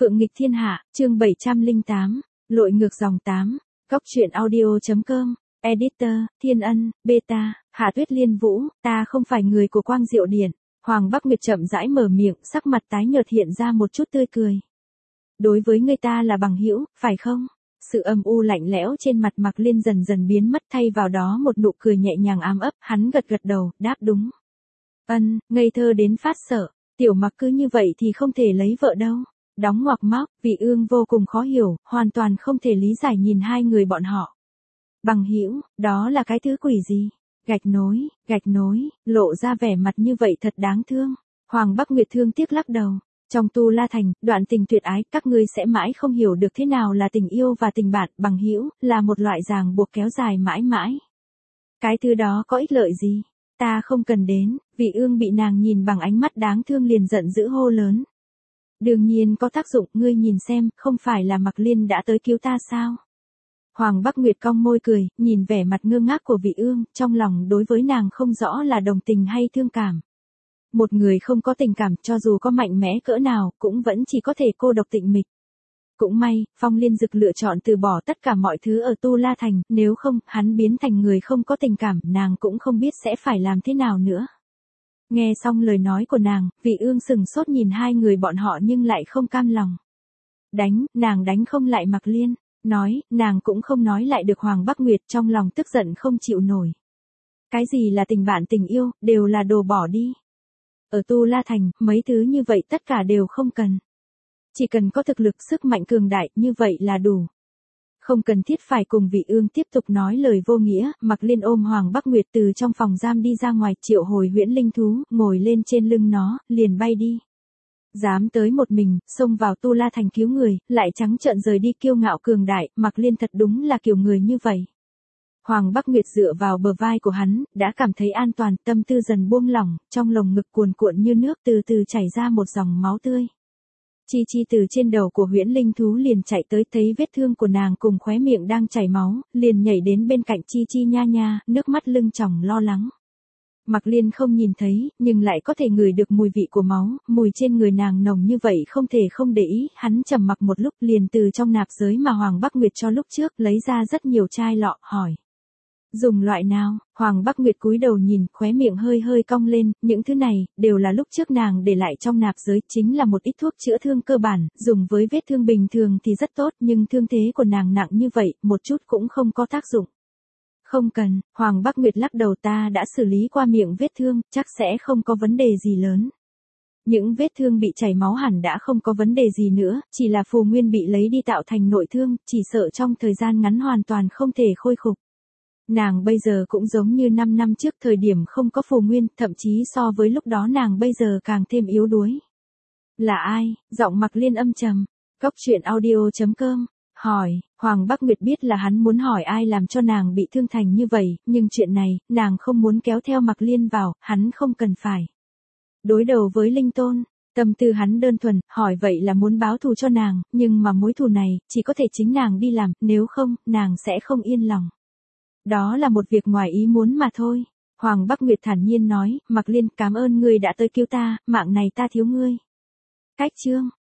Phượng nghịch thiên hạ, chương 708, lội ngược dòng 8, Cóc truyện audio.com, Editor, Thiên Ân, Beta, Hạ Tuyết Liên Vũ, ta không phải người của Quang Diệu Điện. Hoàng Bắc Nguyệt chậm rãi mở miệng, sắc mặt tái nhợt hiện ra một chút tươi cười. Đối với người ta là bằng hữu, phải không? Sự âm u lạnh lẽo trên mặt Mạc Liên dần dần biến mất, thay vào đó một nụ cười nhẹ nhàng ám ấp, hắn gật gật đầu, đáp đúng. Ngây thơ đến phát sợ, tiểu Mặc cứ như vậy thì không thể lấy vợ đâu. Đóng ngoặc móc, Vị Ương vô cùng khó hiểu, hoàn toàn không thể lý giải nhìn hai người bọn họ. Bằng hữu, đó là cái thứ quỷ gì? Gạch nối, lộ ra vẻ mặt như vậy thật đáng thương. Hoàng Bắc Nguyệt thương tiếc lắc đầu. Trong Tu La Thành, đoạn tình tuyệt ái, các ngươi sẽ mãi không hiểu được thế nào là tình yêu và tình bạn, bằng hữu, là một loại ràng buộc kéo dài mãi mãi. Cái thứ đó có ích lợi gì? Ta không cần đến. Vị Ương bị nàng nhìn bằng ánh mắt đáng thương liền giận dữ hô lớn. Đương nhiên có tác dụng, ngươi nhìn xem, không phải là Mạc Liên đã tới cứu ta sao? Hoàng Bắc Nguyệt cong môi cười, nhìn vẻ mặt ngơ ngác của Vị Ương, trong lòng đối với nàng không rõ là đồng tình hay thương cảm. Một người không có tình cảm, cho dù có mạnh mẽ cỡ nào, cũng vẫn chỉ có thể cô độc tịnh mịch. Cũng may, Phong Liên Dực lựa chọn từ bỏ tất cả mọi thứ ở Tu La Thành, nếu không, hắn biến thành người không có tình cảm, nàng cũng không biết sẽ phải làm thế nào nữa. Nghe xong lời nói của nàng, Vị Ương sừng sốt nhìn hai người bọn họ nhưng lại không cam lòng. Nàng đánh không lại Mạc Liên, nói, nàng cũng không nói lại được. Hoàng Bắc Nguyệt trong lòng tức giận không chịu nổi. Cái gì là tình bạn tình yêu, đều là đồ bỏ đi. Ở Tu La Thành, mấy thứ như vậy tất cả đều không cần. Chỉ cần có thực lực sức mạnh cường đại, như vậy là đủ. Không cần thiết phải cùng Vị Ương tiếp tục nói lời vô nghĩa, Mạc Liên ôm Hoàng Bắc Nguyệt từ trong phòng giam đi ra ngoài, triệu hồi huyễn linh thú, ngồi lên trên lưng nó, liền bay đi. Dám tới một mình, xông vào Tu La Thành cứu người, lại trắng trợn rời đi kiêu ngạo cường đại, Mạc Liên thật đúng là kiểu người như vậy. Hoàng Bắc Nguyệt dựa vào bờ vai của hắn, đã cảm thấy an toàn, tâm tư dần buông lỏng, trong lồng ngực cuồn cuộn như nước từ từ chảy ra một dòng máu tươi. Chi từ trên đầu của huyễn linh thú liền chạy tới, thấy vết thương của nàng cùng khóe miệng đang chảy máu, liền nhảy đến bên cạnh Chi nha, nước mắt lưng tròng lo lắng. Mạc Liên không nhìn thấy, nhưng lại có thể ngửi được mùi vị của máu, mùi trên người nàng nồng như vậy không thể không để ý, hắn trầm mặc một lúc liền từ trong nạp giới mà Hoàng Bắc Nguyệt cho lúc trước lấy ra rất nhiều chai lọ, hỏi. Dùng loại nào? Hoàng Bắc Nguyệt cúi đầu nhìn, khóe miệng hơi cong lên, những thứ này, đều là lúc trước nàng để lại trong nạp giới, chính là một ít thuốc chữa thương cơ bản, dùng với vết thương bình thường thì rất tốt, nhưng thương thế của nàng nặng như vậy, một chút cũng không có tác dụng. Không cần, Hoàng Bắc Nguyệt lắc đầu, ta đã xử lý qua miệng vết thương, chắc sẽ không có vấn đề gì lớn. Những vết thương bị chảy máu hẳn đã không có vấn đề gì nữa, chỉ là phù nguyên bị lấy đi tạo thành nội thương, chỉ sợ trong thời gian ngắn hoàn toàn không thể khôi phục. Nàng bây giờ cũng giống như 5 năm trước thời điểm không có phù nguyên, thậm chí so với lúc đó nàng bây giờ càng thêm yếu đuối. Là ai? Giọng Mạc Liên âm trầm. Cóc truyện audio.com, hỏi. Hoàng Bắc Nguyệt biết là hắn muốn hỏi ai làm cho nàng bị thương thành như vậy, nhưng chuyện này, nàng không muốn kéo theo Mạc Liên vào, hắn không cần phải đối đầu với Linh Tôn. Tâm tư hắn đơn thuần, hỏi vậy là muốn báo thù cho nàng, nhưng mà mối thù này, chỉ có thể chính nàng đi làm, nếu không, nàng sẽ không yên lòng. Đó là một việc ngoài ý muốn mà thôi. Hoàng Bắc Nguyệt thản nhiên nói, Mạc Liên, cảm ơn ngươi đã tới cứu ta, mạng này ta thiếu ngươi. Cách chương.